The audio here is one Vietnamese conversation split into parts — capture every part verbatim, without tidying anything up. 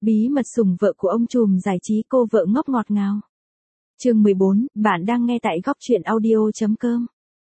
Bí mật sủng vợ của ông trùm giải trí cô vợ ngốc ngọt ngào. Chương mười bốn, bạn đang nghe tại góc truyện audio chấm com.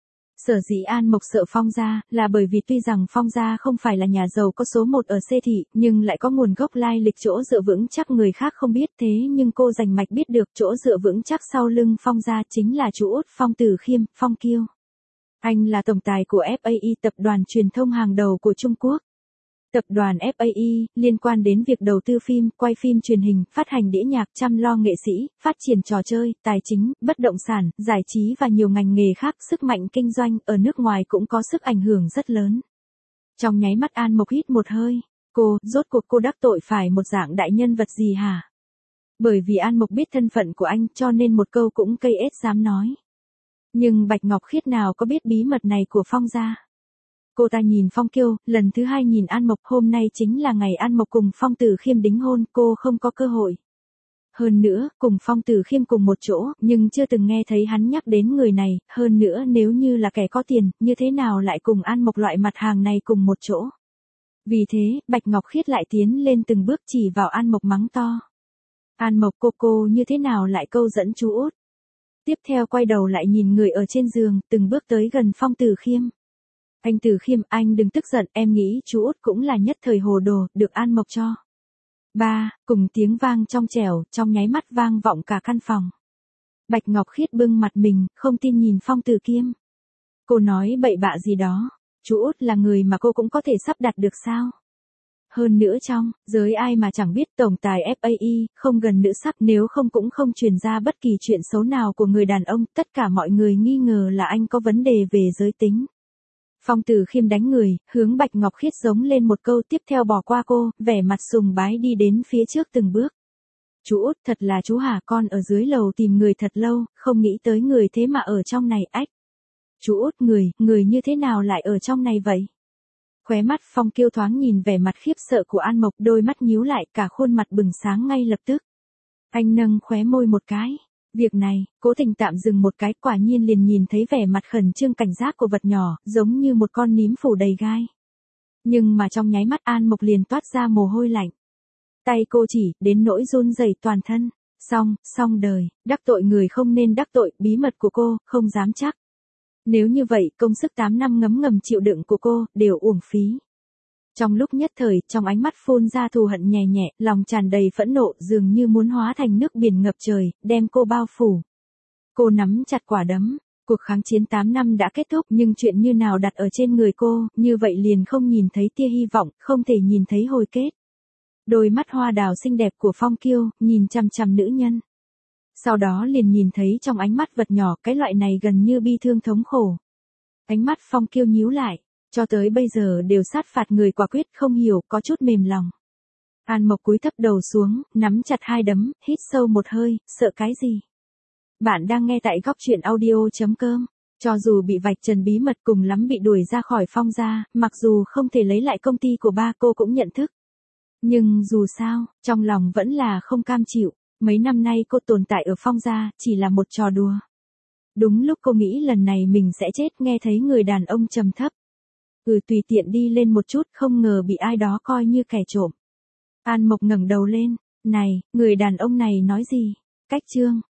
Sở dĩ An Mộc sợ Phong gia, là bởi vì tuy rằng Phong gia không phải là nhà giàu có số một ở Xê Thị, nhưng lại có nguồn gốc lai lịch chỗ dựa vững chắc người khác không biết, thế nhưng cô rành mạch biết được chỗ dựa vững chắc sau lưng Phong gia chính là chú út Phong Tử Khiêm, Phong Kiêu. Anh là tổng tài của ép a e, tập đoàn truyền thông hàng đầu của Trung Quốc. Tập đoàn ép a e liên quan đến việc đầu tư phim, quay phim truyền hình, phát hành đĩa nhạc, chăm lo nghệ sĩ, phát triển trò chơi, tài chính, bất động sản, giải trí và nhiều ngành nghề khác. Sức mạnh kinh doanh ở nước ngoài cũng có sức ảnh hưởng rất lớn. Trong nháy mắt An Mộc hít một hơi. Cô, rốt cuộc cô đắc tội phải một dạng đại nhân vật gì hả? Bởi vì An Mộc biết thân phận của anh cho nên một câu cũng cây ết dám nói. Nhưng Bạch Ngọc Khiết nào có biết bí mật này của Phong gia. Cô ta nhìn Phong Kiêu, lần thứ hai nhìn An Mộc. Hôm nay chính là ngày An Mộc cùng Phong Tử Khiêm đính hôn, cô không có cơ hội. Hơn nữa, cùng Phong Tử Khiêm cùng một chỗ, nhưng chưa từng nghe thấy hắn nhắc đến người này, hơn nữa nếu như là kẻ có tiền, như thế nào lại cùng An Mộc loại mặt hàng này cùng một chỗ. Vì thế, Bạch Ngọc Khiết lại tiến lên từng bước chỉ vào An Mộc mắng to. An Mộc, cô cô như thế nào lại câu dẫn chú út. Tiếp theo quay đầu lại nhìn người ở trên giường, từng bước tới gần Phong Tử Khiêm. Anh Tử Khiêm, anh đừng tức giận, em nghĩ chú út cũng là nhất thời hồ đồ, được An Mộc cho. Ba, cùng tiếng vang trong trẻo, trong nháy mắt vang vọng cả căn phòng. Bạch Ngọc Khiết bưng mặt mình, không tin nhìn Phong Tử Khiêm. Cô nói bậy bạ gì đó, chú út là người mà cô cũng có thể sắp đặt được sao? Hơn nữa trong giới ai mà chẳng biết tổng tài ép a e, không gần nữ sắc, nếu không cũng không truyền ra bất kỳ chuyện xấu nào của người đàn ông, tất cả mọi người nghi ngờ là anh có vấn đề về giới tính. Phong Tử Khiêm đánh người, hướng Bạch Ngọc Khiết giống lên một câu, tiếp theo bỏ qua cô, vẻ mặt sùng bái đi đến phía trước từng bước. Chú út, thật là chú hả, con ở dưới lầu tìm người thật lâu, không nghĩ tới người thế mà ở trong này. Ách. Chú út, người, người như thế nào lại ở trong này vậy? Khóe mắt Phong Kiêu thoáng nhìn vẻ mặt khiếp sợ của An Mộc, đôi mắt nhíu lại, cả khuôn mặt bừng sáng ngay lập tức. Anh nâng khóe môi một cái. Việc này, Cố Tình tạm dừng một cái, quả nhiên liền nhìn thấy vẻ mặt khẩn trương cảnh giác của vật nhỏ, giống như một con ním phủ đầy gai. Nhưng mà trong nháy mắt An Mộc liền toát ra mồ hôi lạnh. Tay cô chỉ, đến nỗi run rẩy toàn thân. Xong, xong đời, đắc tội người không nên đắc tội, bí mật của cô, không dám chắc. Nếu như vậy, công sức tám năm ngấm ngầm chịu đựng của cô, đều uổng phí. Trong lúc nhất thời, trong ánh mắt phun ra thù hận nhẹ nhẹ, lòng tràn đầy phẫn nộ, dường như muốn hóa thành nước biển ngập trời, đem cô bao phủ. Cô nắm chặt quả đấm. Cuộc kháng chiến tám năm đã kết thúc, nhưng chuyện như nào đặt ở trên người cô, như vậy liền không nhìn thấy tia hy vọng, không thể nhìn thấy hồi kết. Đôi mắt hoa đào xinh đẹp của Phong Kiêu, nhìn chằm chằm nữ nhân. Sau đó liền nhìn thấy trong ánh mắt vật nhỏ, cái loại này gần như bi thương thống khổ. Ánh mắt Phong Kiêu nhíu lại. Cho tới bây giờ đều sát phạt người quả quyết, không hiểu, có chút mềm lòng. An Mộc cúi thấp đầu xuống, nắm chặt hai đấm, hít sâu một hơi, sợ cái gì? Bạn đang nghe tại góc truyện audio chấm com. Cho dù bị vạch trần bí mật, cùng lắm bị đuổi ra khỏi Phong gia, mặc dù không thể lấy lại công ty của ba, cô cũng nhận thức. Nhưng dù sao, trong lòng vẫn là không cam chịu. Mấy năm nay cô tồn tại ở Phong gia, chỉ là một trò đùa. Đúng lúc cô nghĩ lần này mình sẽ chết, nghe thấy người đàn ông trầm thấp. Ừ, tùy tiện đi lên một chút, không ngờ bị ai đó coi như kẻ trộm. An Mộc ngẩng đầu lên. Này, người đàn ông này nói gì? Cách chương.